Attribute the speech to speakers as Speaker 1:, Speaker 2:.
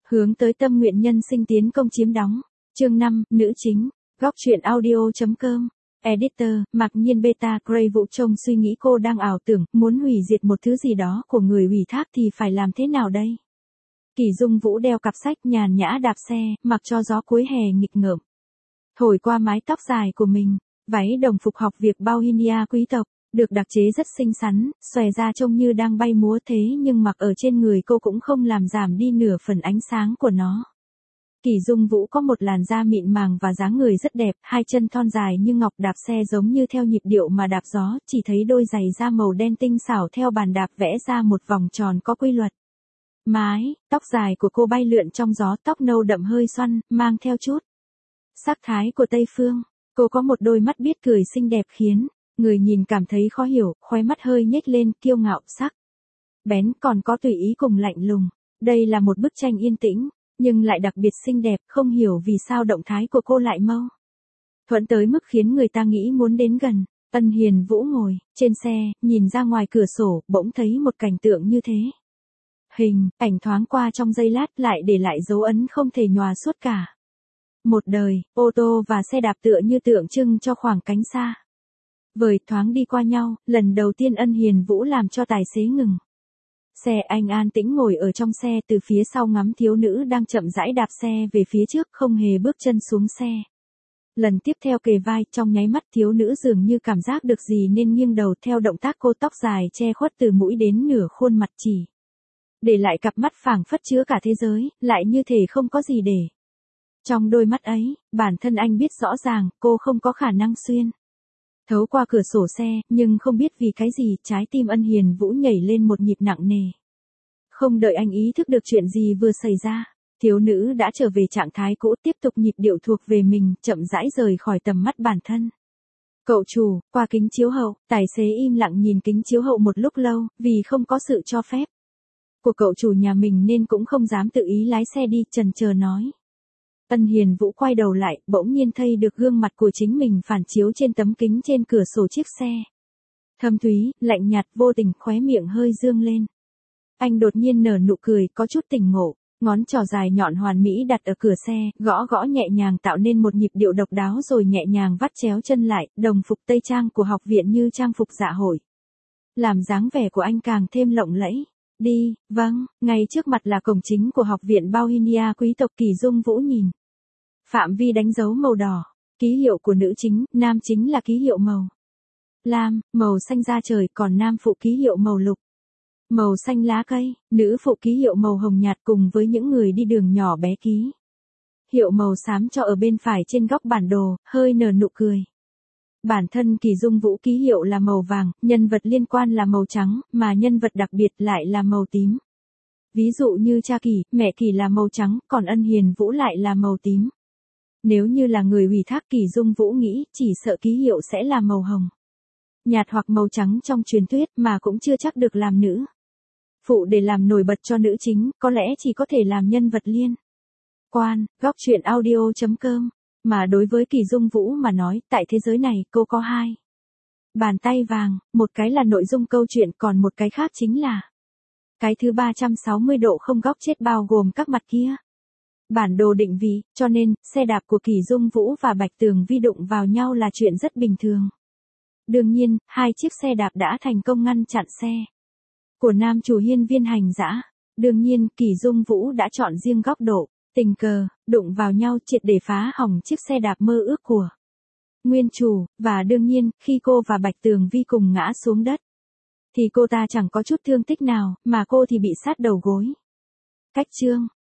Speaker 1: Hướng tới tâm nguyện nhân sinh tiến công chiếm đóng. Chương 5, nữ chính. Góc truyện audio.com. Editor, mặc nhiên beta Gray Vũ Trông suy nghĩ cô đang ảo tưởng, muốn hủy diệt một thứ gì đó của người ủy thác thì phải làm thế nào đây? Kỳ Dung Vũ đeo cặp sách nhàn nhã đạp xe, mặc cho gió cuối hè nghịch ngợm. Thổi qua mái tóc dài của mình, váy đồng phục học việc Bohemia quý tộc, được đặc chế rất xinh xắn, xòe ra trông như đang bay múa thế nhưng mặc ở trên người cô cũng không làm giảm đi nửa phần ánh sáng của nó. Kỳ Dung Vũ có một làn da mịn màng và dáng người rất đẹp, hai chân thon dài như ngọc đạp xe giống như theo nhịp điệu mà đạp gió, chỉ thấy đôi giày da màu đen tinh xảo theo bàn đạp vẽ ra một vòng tròn có quy luật. Mái, tóc dài của cô bay lượn trong gió, tóc nâu đậm hơi xoăn, mang theo chút sắc thái của Tây Phương. Cô có một đôi mắt biết cười xinh đẹp khiến người nhìn cảm thấy khó hiểu, khóe mắt hơi nhếch lên, kiêu ngạo, sắc bén, còn có tùy ý cùng lạnh lùng. Đây là một bức tranh yên tĩnh, nhưng lại đặc biệt xinh đẹp, không hiểu vì sao động thái của cô lại mâu thuẫn tới mức khiến người ta nghĩ muốn đến gần. Ân Hiền Vũ ngồi trên xe, nhìn ra ngoài cửa sổ, bỗng thấy một cảnh tượng như thế. Ảnh thoáng qua trong giây lát lại để lại dấu ấn không thể nhòa suốt cả một đời. Ô tô và xe đạp tựa như tượng trưng cho khoảng cách xa vời thoáng đi qua nhau. Lần đầu tiên Ân Hiền Vũ làm cho tài xế ngừng xe, anh an tĩnh ngồi ở trong xe, từ phía sau ngắm thiếu nữ đang chậm rãi đạp xe về phía trước, không hề bước chân xuống xe. Lần tiếp theo kề vai, trong nháy mắt thiếu nữ dường như cảm giác được gì nên nghiêng đầu theo động tác cô, tóc dài che khuất từ mũi đến nửa khuôn mặt, chỉ để lại cặp mắt phảng phất chứa cả thế giới, lại như thể không có gì để. Trong đôi mắt ấy, bản thân anh biết rõ ràng, cô không có khả năng xuyên thấu qua cửa sổ xe, nhưng không biết vì cái gì, trái tim Ân Hiền Vũ nhảy lên một nhịp nặng nề. Không đợi anh ý thức được chuyện gì vừa xảy ra, thiếu nữ đã trở về trạng thái cũ, tiếp tục nhịp điệu thuộc về mình, chậm rãi rời khỏi tầm mắt bản thân. Cậu chủ, qua kính chiếu hậu, tài xế im lặng nhìn kính chiếu hậu một lúc lâu, vì không có sự cho phép của cậu chủ nhà mình nên cũng không dám tự ý lái xe đi, chần chờ nói. Ân Hiền Vũ quay đầu lại, bỗng nhiên thấy được gương mặt của chính mình phản chiếu trên tấm kính trên cửa sổ chiếc xe. Thâm thúy, lạnh nhạt, vô tình, khóe miệng hơi dương lên. Anh đột nhiên nở nụ cười, có chút tỉnh ngộ, ngón trỏ dài nhọn hoàn mỹ đặt ở cửa xe, gõ gõ nhẹ nhàng tạo nên một nhịp điệu độc đáo rồi nhẹ nhàng vắt chéo chân lại, đồng phục tây trang của học viện như trang phục dạ hội. Làm dáng vẻ của anh càng thêm lộng lẫy. Đi, vâng, ngay trước mặt là cổng chính của học viện Bohemia quý tộc. Kỳ Dung Vũ nhìn phạm vi đánh dấu màu đỏ, ký hiệu của nữ chính, nam chính là ký hiệu màu lam, màu xanh da trời, còn nam phụ ký hiệu màu lục, màu xanh lá cây, nữ phụ ký hiệu màu hồng nhạt, cùng với những người đi đường nhỏ bé ký hiệu màu xám cho ở bên phải trên góc bản đồ, hơi nở nụ cười. Bản thân Kỳ Dung Vũ ký hiệu là màu vàng, nhân vật liên quan là màu trắng, mà nhân vật đặc biệt lại là màu tím. Ví dụ như cha Kỳ, mẹ Kỳ là màu trắng, còn Ân Hiền Vũ lại là màu tím. Nếu như là người ủy thác, Kỳ Dung Vũ nghĩ chỉ sợ ký hiệu sẽ là màu hồng nhạt hoặc màu trắng trong truyền thuyết, mà cũng chưa chắc được làm nữ phụ để làm nổi bật cho nữ chính, có lẽ chỉ có thể làm nhân vật liên quan. Góc truyện audio.com. Mà đối với Kỳ Dung Vũ mà nói, tại thế giới này, cô có hai bàn tay vàng, một cái là nội dung câu chuyện, còn một cái khác chính là cái thứ 360 độ không góc chết, bao gồm các mặt kia. Bản đồ định vị, cho nên, xe đạp của Kỳ Dung Vũ và Bạch Tường Vi đụng vào nhau là chuyện rất bình thường. Đương nhiên, hai chiếc xe đạp đã thành công ngăn chặn xe của nam chủ hiên viên hành dã. Đương nhiên, Kỳ Dung Vũ đã chọn riêng góc độ tình cờ đụng vào nhau, triệt để phá hỏng chiếc xe đạp mơ ước của nguyên chủ. Và đương nhiên, khi cô và Bạch Tường Vi cùng ngã xuống đất thì cô ta chẳng có chút thương tích nào, mà cô thì bị sát đầu gối. Cách chương